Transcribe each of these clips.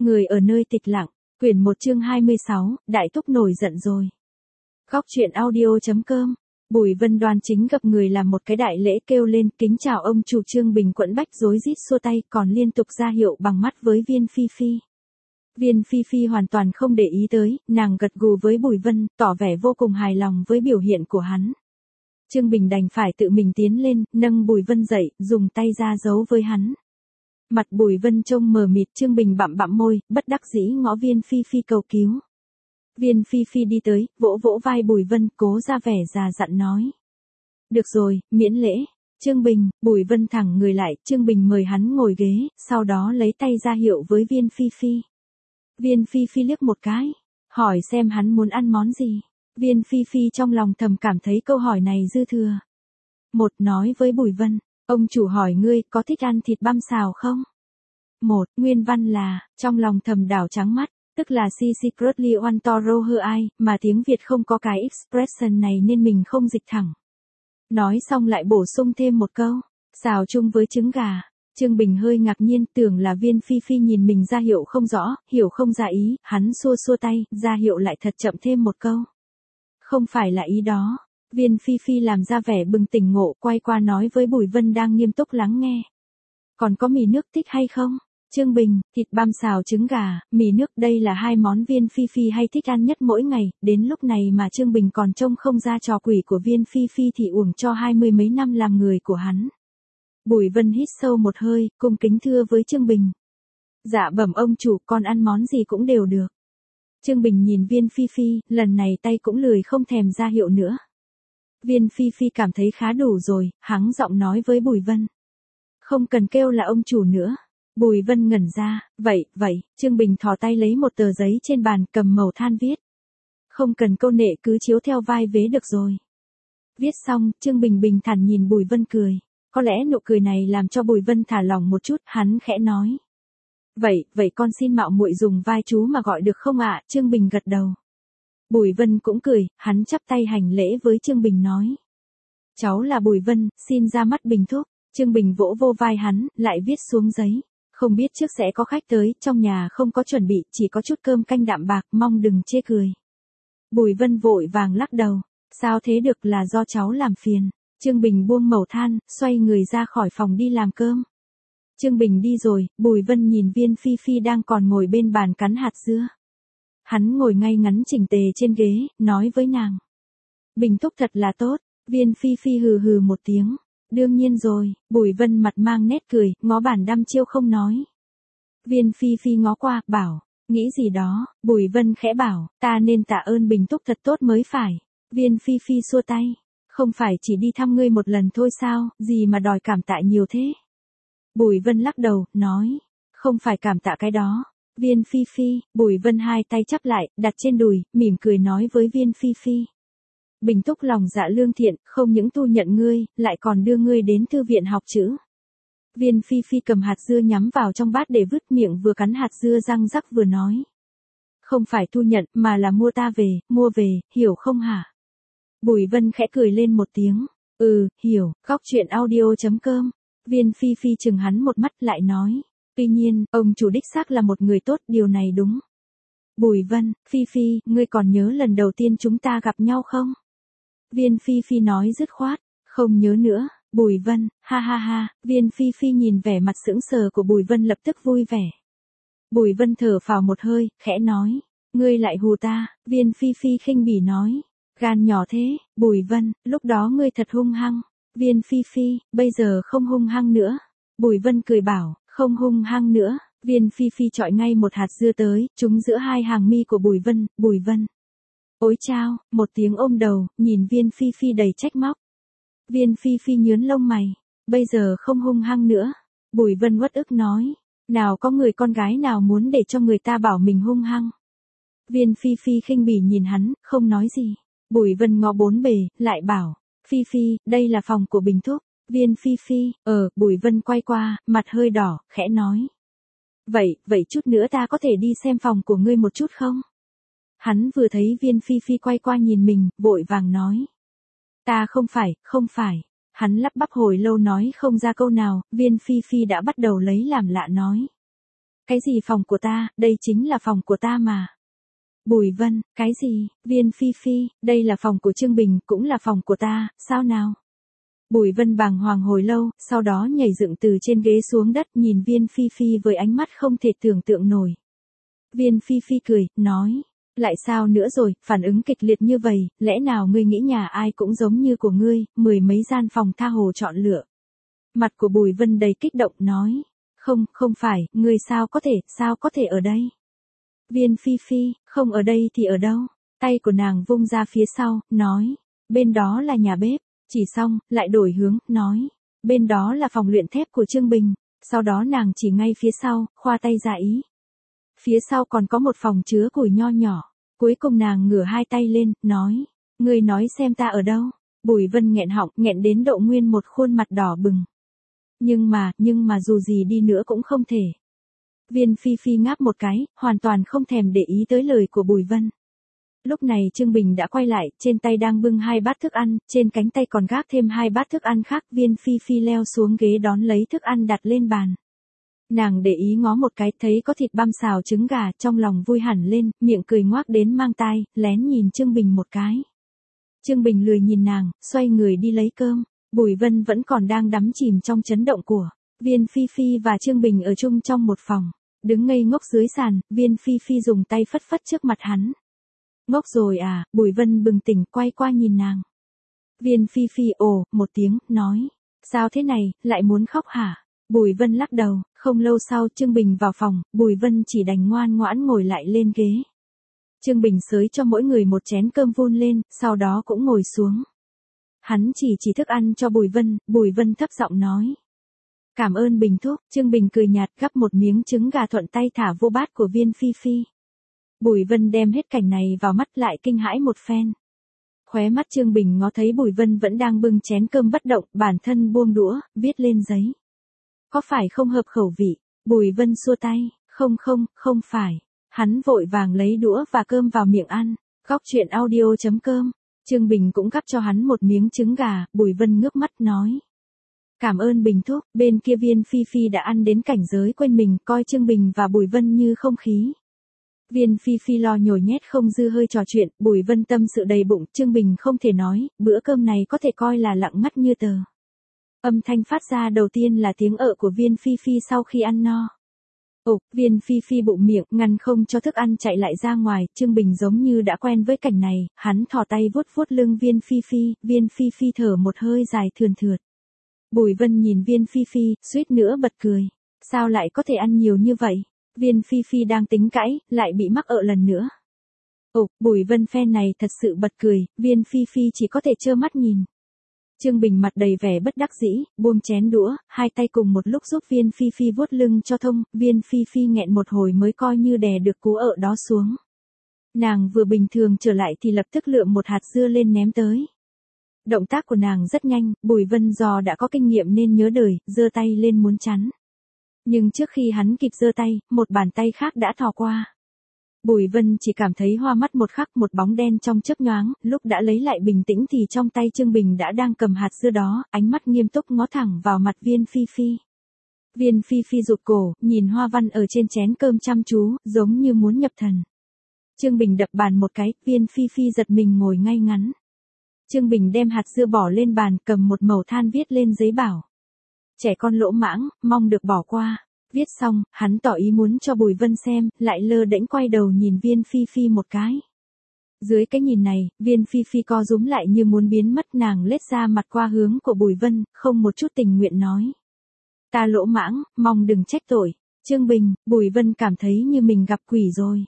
Người ở nơi tịch lặng, quyển 1 chương 26, Đại Thúc nổi giận rồi. Góc truyện audio.com. Bùi Vân đoan chính gặp người làm một cái đại lễ kêu lên kính chào ông chủ. Trương Bình quẫn bách rối rít xua tay còn liên tục ra hiệu bằng mắt với Viên Phi Phi. Viên Phi Phi hoàn toàn không để ý tới, nàng gật gù với Bùi Vân, tỏ vẻ vô cùng hài lòng với biểu hiện của hắn. Trương Bình đành phải tự mình tiến lên, nâng Bùi Vân dậy, dùng tay ra giấu với hắn. Mặt Bùi Vân trông mờ mịt, Trương Bình bặm bặm môi, bất đắc dĩ ngõ Viên Phi Phi cầu cứu. Viên Phi Phi đi tới, vỗ vỗ vai Bùi Vân, cố ra vẻ già dặn nói. Được rồi, miễn lễ. Trương Bình, Bùi Vân thẳng người lại, Trương Bình mời hắn ngồi ghế, sau đó lấy tay ra hiệu với Viên Phi Phi. Viên Phi Phi liếc một cái, hỏi xem hắn muốn ăn món gì. Viên Phi Phi trong lòng thầm cảm thấy câu hỏi này dư thừa. Một nói với Bùi Vân, ông chủ hỏi ngươi có thích ăn thịt băm xào không? Một, nguyên văn là, trong lòng thầm đảo trắng mắt, tức là she secretly want to roll her eye, mà tiếng Việt không có cái expression này nên mình không dịch thẳng. Nói xong lại bổ sung thêm một câu, xào chung với trứng gà. Trương Bình hơi ngạc nhiên, tưởng là Viên Phi Phi nhìn mình ra hiệu không rõ, hiểu không ra ý, hắn xua xua tay, ra hiệu lại thật chậm thêm một câu. Không phải là ý đó. Viên Phi Phi làm ra vẻ bừng tỉnh ngộ, quay qua nói với Bùi Vân đang nghiêm túc lắng nghe. Còn có mì nước thích hay không? Trương Bình, thịt băm xào trứng gà, mì nước, đây là hai món Viên Phi Phi hay thích ăn nhất mỗi ngày, đến lúc này mà Trương Bình còn trông không ra trò quỷ của Viên Phi Phi thì uổng cho 20 mấy năm làm người của hắn. Bùi Vân hít sâu một hơi, cung kính thưa với Trương Bình. Dạ bẩm ông chủ, con ăn món gì cũng đều được. Trương Bình nhìn Viên Phi Phi, lần này tay cũng lười không thèm ra hiệu nữa. Viên Phi Phi cảm thấy khá đủ rồi, hắng giọng nói với Bùi Vân. Không cần kêu là ông chủ nữa. Bùi Vân ngẩn ra, vậy, Trương Bình thò tay lấy một tờ giấy trên bàn cầm màu than viết. Không cần câu nệ cứ chiếu theo vai vế được rồi. Viết xong, Trương Bình bình thản nhìn Bùi Vân cười. Có lẽ nụ cười này làm cho Bùi Vân thả lỏng một chút, hắn khẽ nói. Vậy con xin mạo muội dùng vai chú mà gọi được không ạ? Trương Bình gật đầu. Bùi Vân cũng cười, hắn chắp tay hành lễ với Trương Bình nói. Cháu là Bùi Vân, xin ra mắt Bình thúc. Trương Bình vỗ vô vai hắn, lại viết xuống giấy. Không biết trước sẽ có khách tới, trong nhà không có chuẩn bị, chỉ có chút cơm canh đạm bạc, mong đừng chê cười. Bùi Vân vội vàng lắc đầu. Sao thế được, là do cháu làm phiền. Trương Bình buông mẩu than, xoay người ra khỏi phòng đi làm cơm. Trương Bình đi rồi, Bùi Vân nhìn Viên Phi Phi đang còn ngồi bên bàn cắn hạt dưa. Hắn ngồi ngay ngắn chỉnh tề trên ghế, nói với nàng. Bình thúc thật là tốt. Viên Phi Phi hừ hừ một tiếng. Đương nhiên rồi. Bùi Vân mặt mang nét cười, ngó bản đăm chiêu không nói. Viên Phi Phi ngó qua, bảo, nghĩ gì đó. Bùi Vân khẽ bảo, ta nên tạ ơn Bình thúc thật tốt mới phải. Viên Phi Phi xua tay. Không phải chỉ đi thăm ngươi một lần thôi sao, gì mà đòi cảm tạ nhiều thế. Bùi Vân lắc đầu, nói, không phải cảm tạ cái đó. Viên Phi Phi, Bùi Vân hai tay chắp lại, đặt trên đùi, mỉm cười nói với Viên Phi Phi. Bình thúc lòng dạ lương thiện, không những tu nhận ngươi, lại còn đưa ngươi đến thư viện học chữ. Viên Phi Phi cầm hạt dưa nhắm vào trong bát để vứt, miệng vừa cắn hạt dưa răng rắc vừa nói. Không phải thu nhận, mà là mua về, hiểu không hả? Bùi Vân khẽ cười lên một tiếng. Hiểu. Góc truyện audio.com. Viên Phi Phi chừng hắn một mắt lại nói. Tuy nhiên, ông chủ đích xác là một người tốt, điều này đúng. Bùi Vân, Phi Phi, ngươi còn nhớ lần đầu tiên chúng ta gặp nhau không? Viên Phi Phi nói dứt khoát. Không nhớ nữa. Bùi Vân, ha ha ha. Viên Phi Phi nhìn vẻ mặt sững sờ của Bùi Vân lập tức vui vẻ. Bùi Vân thở phào một hơi, khẽ nói. Ngươi lại hù ta. Viên Phi Phi khinh bỉ nói. Gan nhỏ thế. Bùi Vân, lúc đó ngươi thật hung hăng. Viên Phi Phi, bây giờ không hung hăng nữa. Bùi Vân cười bảo, không hung hăng nữa. Viên Phi Phi chọi ngay một hạt dưa tới, trúng giữa hai hàng mi của Bùi Vân. Ôi chao, một tiếng ôm đầu, nhìn Viên Phi Phi đầy trách móc. Viên Phi Phi nhướng lông mày, bây giờ không hung hăng nữa. Bùi Vân uất ức nói, nào có người con gái nào muốn để cho người ta bảo mình hung hăng. Viên Phi Phi khinh bỉ nhìn hắn, không nói gì. Bùi Vân ngó bốn bề, lại bảo, Phi Phi, đây là phòng của Bình thúc. Viên Phi Phi, Bùi Vân quay qua, mặt hơi đỏ, khẽ nói. Vậy chút nữa ta có thể đi xem phòng của ngươi một chút không? Hắn vừa thấy Viên Phi Phi quay qua nhìn mình, vội vàng nói. Ta không phải. Hắn lắp bắp hồi lâu nói không ra câu nào, Viên Phi Phi đã bắt đầu lấy làm lạ nói. Cái gì phòng của ta, đây chính là phòng của ta mà. Bùi Vân, cái gì, Viên Phi Phi, đây là phòng của Trương Bình, cũng là phòng của ta, sao nào? Bùi Vân bàng hoàng hồi lâu, sau đó nhảy dựng từ trên ghế xuống đất nhìn Viên Phi Phi với ánh mắt không thể tưởng tượng nổi. Viên Phi Phi cười, nói, lại sao nữa rồi, phản ứng kịch liệt như vậy, lẽ nào ngươi nghĩ nhà ai cũng giống như của ngươi, mười mấy gian phòng tha hồ chọn lựa. Mặt của Bùi Vân đầy kích động nói, không phải, ngươi sao có thể ở đây? Viên Phi Phi, không ở đây thì ở đâu? Tay của nàng vung ra phía sau, nói, bên đó là nhà bếp, chỉ xong, lại đổi hướng, nói, bên đó là phòng luyện thép của Trương Bình, sau đó nàng chỉ ngay phía sau, khoa tay ra ý. Phía sau còn có một phòng chứa củi nho nhỏ, cuối cùng nàng ngửa hai tay lên, nói, ngươi nói xem ta ở đâu? Bùi Vân nghẹn họng, nghẹn đến độ nguyên một khuôn mặt đỏ bừng. Nhưng mà dù gì đi nữa cũng không thể. Viên Phi Phi ngáp một cái, hoàn toàn không thèm để ý tới lời của Bùi Vân. Lúc này Trương Bình đã quay lại, trên tay đang bưng 2 bát thức ăn, trên cánh tay còn gác thêm 2 bát thức ăn khác. Viên Phi Phi leo xuống ghế đón lấy thức ăn đặt lên bàn. Nàng để ý ngó một cái, thấy có thịt băm xào trứng gà, trong lòng vui hẳn lên, miệng cười ngoác đến mang tai, lén nhìn Trương Bình một cái. Trương Bình lười nhìn nàng, xoay người đi lấy cơm. Bùi Vân vẫn còn đang đắm chìm trong chấn động của Viên Phi Phi và Trương Bình ở chung trong một phòng. Đứng ngây ngốc dưới sàn, Viên Phi Phi dùng tay phất phất trước mặt hắn. Ngốc rồi à, Bùi Vân bừng tỉnh quay qua nhìn nàng. Viên Phi Phi ồ, một tiếng, nói. Sao thế này, lại muốn khóc hả? Bùi Vân lắc đầu, không lâu sau Trương Bình vào phòng, Bùi Vân chỉ đành ngoan ngoãn ngồi lại lên ghế. Trương Bình xới cho mỗi người một chén cơm vun lên, sau đó cũng ngồi xuống. Hắn chỉ thức ăn cho Bùi Vân thấp giọng nói. Cảm ơn Bình thúc, Trương Bình cười nhạt gắp một miếng trứng gà thuận tay thả vô bát của Viên Phi Phi. Bùi Vân đem hết cảnh này vào mắt lại kinh hãi một phen. Khóe mắt Trương Bình ngó thấy Bùi Vân vẫn đang bưng chén cơm bất động, bản thân buông đũa, viết lên giấy. Có phải không hợp khẩu vị? Bùi Vân xua tay, không phải. Hắn vội vàng lấy đũa và cơm vào miệng ăn. Góc truyện audio.com. Trương Bình cũng gắp cho hắn một miếng trứng gà, Bùi Vân ngước mắt nói. Cảm ơn Bình thúc, bên kia Viên Phi Phi đã ăn đến cảnh giới quên mình, coi Trương Bình và Bùi Vân như không khí. Viên Phi Phi lo nhồi nhét không dư hơi trò chuyện, Bùi Vân tâm sự đầy bụng, Trương Bình không thể nói, bữa cơm này có thể coi là lặng ngắt như tờ. Âm thanh phát ra đầu tiên là tiếng ợ của Viên Phi Phi sau khi ăn no. Viên Phi Phi bụng miệng, ngăn không cho thức ăn chạy lại ra ngoài, Trương Bình giống như đã quen với cảnh này, hắn thò tay vuốt lưng Viên Phi Phi thở một hơi dài thườn thượt. Bùi Vân nhìn Viên Phi Phi, suýt nữa bật cười. Sao lại có thể ăn nhiều như vậy? Viên Phi Phi đang tính cãi, lại bị mắc ợ lần nữa. Bùi Vân phen này thật sự bật cười, Viên Phi Phi chỉ có thể trơ mắt nhìn. Trương Bình mặt đầy vẻ bất đắc dĩ, buông chén đũa, hai tay cùng một lúc giúp Viên Phi Phi vuốt lưng cho thông, Viên Phi Phi nghẹn một hồi mới coi như đè được cú ợ đó xuống. Nàng vừa bình thường trở lại thì lập tức lượm một hạt dưa lên ném tới. Động tác của nàng rất nhanh, Bùi Vân do đã có kinh nghiệm nên nhớ đời, giơ tay lên muốn chắn. Nhưng trước khi hắn kịp giơ tay, một bàn tay khác đã thò qua. Bùi Vân chỉ cảm thấy hoa mắt một khắc, một bóng đen trong chớp nhoáng, lúc đã lấy lại bình tĩnh thì trong tay Trương Bình đã đang cầm hạt dưa đó, ánh mắt nghiêm túc ngó thẳng vào mặt Viên Phi Phi. Viên Phi Phi rụt cổ, nhìn hoa văn ở trên chén cơm chăm chú, giống như muốn nhập thần. Trương Bình đập bàn một cái, Viên Phi Phi giật mình ngồi ngay ngắn. Trương Bình đem hạt dưa bỏ lên bàn, cầm một mẩu than viết lên giấy bảo. Trẻ con lỗ mãng, mong được bỏ qua. Viết xong, hắn tỏ ý muốn cho Bùi Vân xem, lại lơ đễnh quay đầu nhìn Viên Phi Phi một cái. Dưới cái nhìn này, Viên Phi Phi co rúm lại như muốn biến mất, nàng lết ra mặt qua hướng của Bùi Vân, không một chút tình nguyện nói. Ta lỗ mãng, mong đừng trách tội. Trương Bình, Bùi Vân cảm thấy như mình gặp quỷ rồi.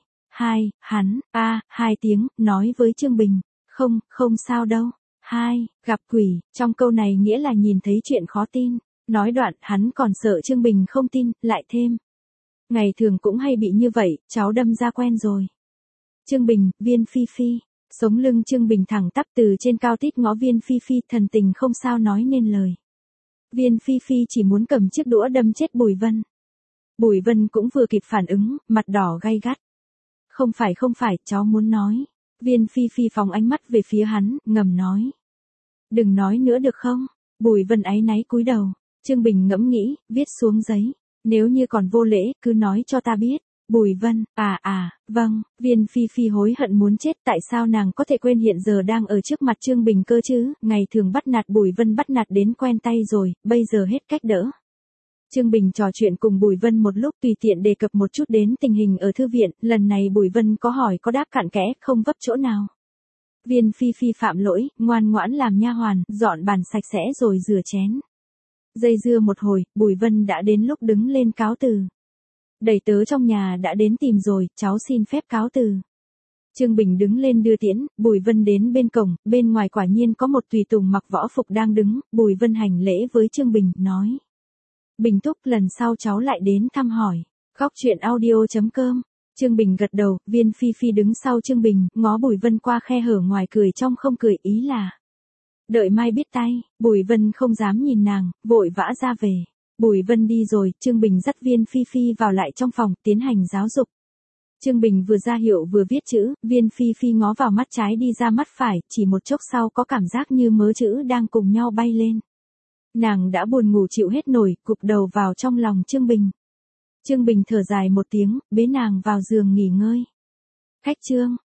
Hai tiếng, nói với Trương Bình. Không sao đâu. Gặp quỷ, trong câu này nghĩa là nhìn thấy chuyện khó tin. Nói đoạn, hắn còn sợ Trương Bình không tin, lại thêm. Ngày thường cũng hay bị như vậy, cháu đâm ra quen rồi. Trương Bình, Viên Phi Phi. Sống lưng Trương Bình thẳng tắp từ trên cao tít ngó Viên Phi Phi, thần tình không sao nói nên lời. Viên Phi Phi chỉ muốn cầm chiếc đũa đâm chết Bùi Vân. Bùi Vân cũng vừa kịp phản ứng, mặt đỏ gay gắt. Không phải, cháu muốn nói. Viên Phi Phi phóng ánh mắt về phía hắn, ngầm nói. Đừng nói nữa được không? Bùi Vân áy náy cúi đầu. Trương Bình ngẫm nghĩ, viết xuống giấy. Nếu như còn vô lễ, cứ nói cho ta biết. Bùi Vân, vâng, Viên Phi Phi hối hận muốn chết, tại sao nàng có thể quên hiện giờ đang ở trước mặt Trương Bình cơ chứ, ngày thường bắt nạt Bùi Vân bắt nạt đến quen tay rồi, bây giờ hết cách đỡ. Trương Bình trò chuyện cùng Bùi Vân một lúc, tùy tiện đề cập một chút đến tình hình ở thư viện, lần này Bùi Vân có hỏi có đáp cặn kẽ, không vấp chỗ nào. Viên Phi Phi phạm lỗi, ngoan ngoãn làm nha hoàn, dọn bàn sạch sẽ rồi rửa chén. Dây dưa một hồi, Bùi Vân đã đến lúc đứng lên cáo từ. Đầy tớ trong nhà đã đến tìm rồi, cháu xin phép cáo từ. Trương Bình đứng lên đưa tiễn, Bùi Vân đến bên cổng, bên ngoài quả nhiên có một tùy tùng mặc võ phục đang đứng, Bùi Vân hành lễ với Trương Bình, nói. Bình thúc, lần sau cháu lại đến thăm hỏi. Góc chuyện audio.com. Trương Bình gật đầu, Viên Phi Phi đứng sau Trương Bình, ngó Bùi Vân qua khe hở ngoài cười trong không cười, ý là. Đợi mai biết tay, Bùi Vân không dám nhìn nàng, vội vã ra về. Bùi Vân đi rồi, Trương Bình dắt Viên Phi Phi vào lại trong phòng, tiến hành giáo dục. Trương Bình vừa ra hiệu vừa viết chữ, Viên Phi Phi ngó vào mắt trái đi ra mắt phải, chỉ một chốc sau có cảm giác như mớ chữ đang cùng nhau bay lên. Nàng đã buồn ngủ chịu hết nổi, cụp đầu vào trong lòng Trương Bình. Trương Bình thở dài một tiếng, bế nàng vào giường nghỉ ngơi. Khách Trương.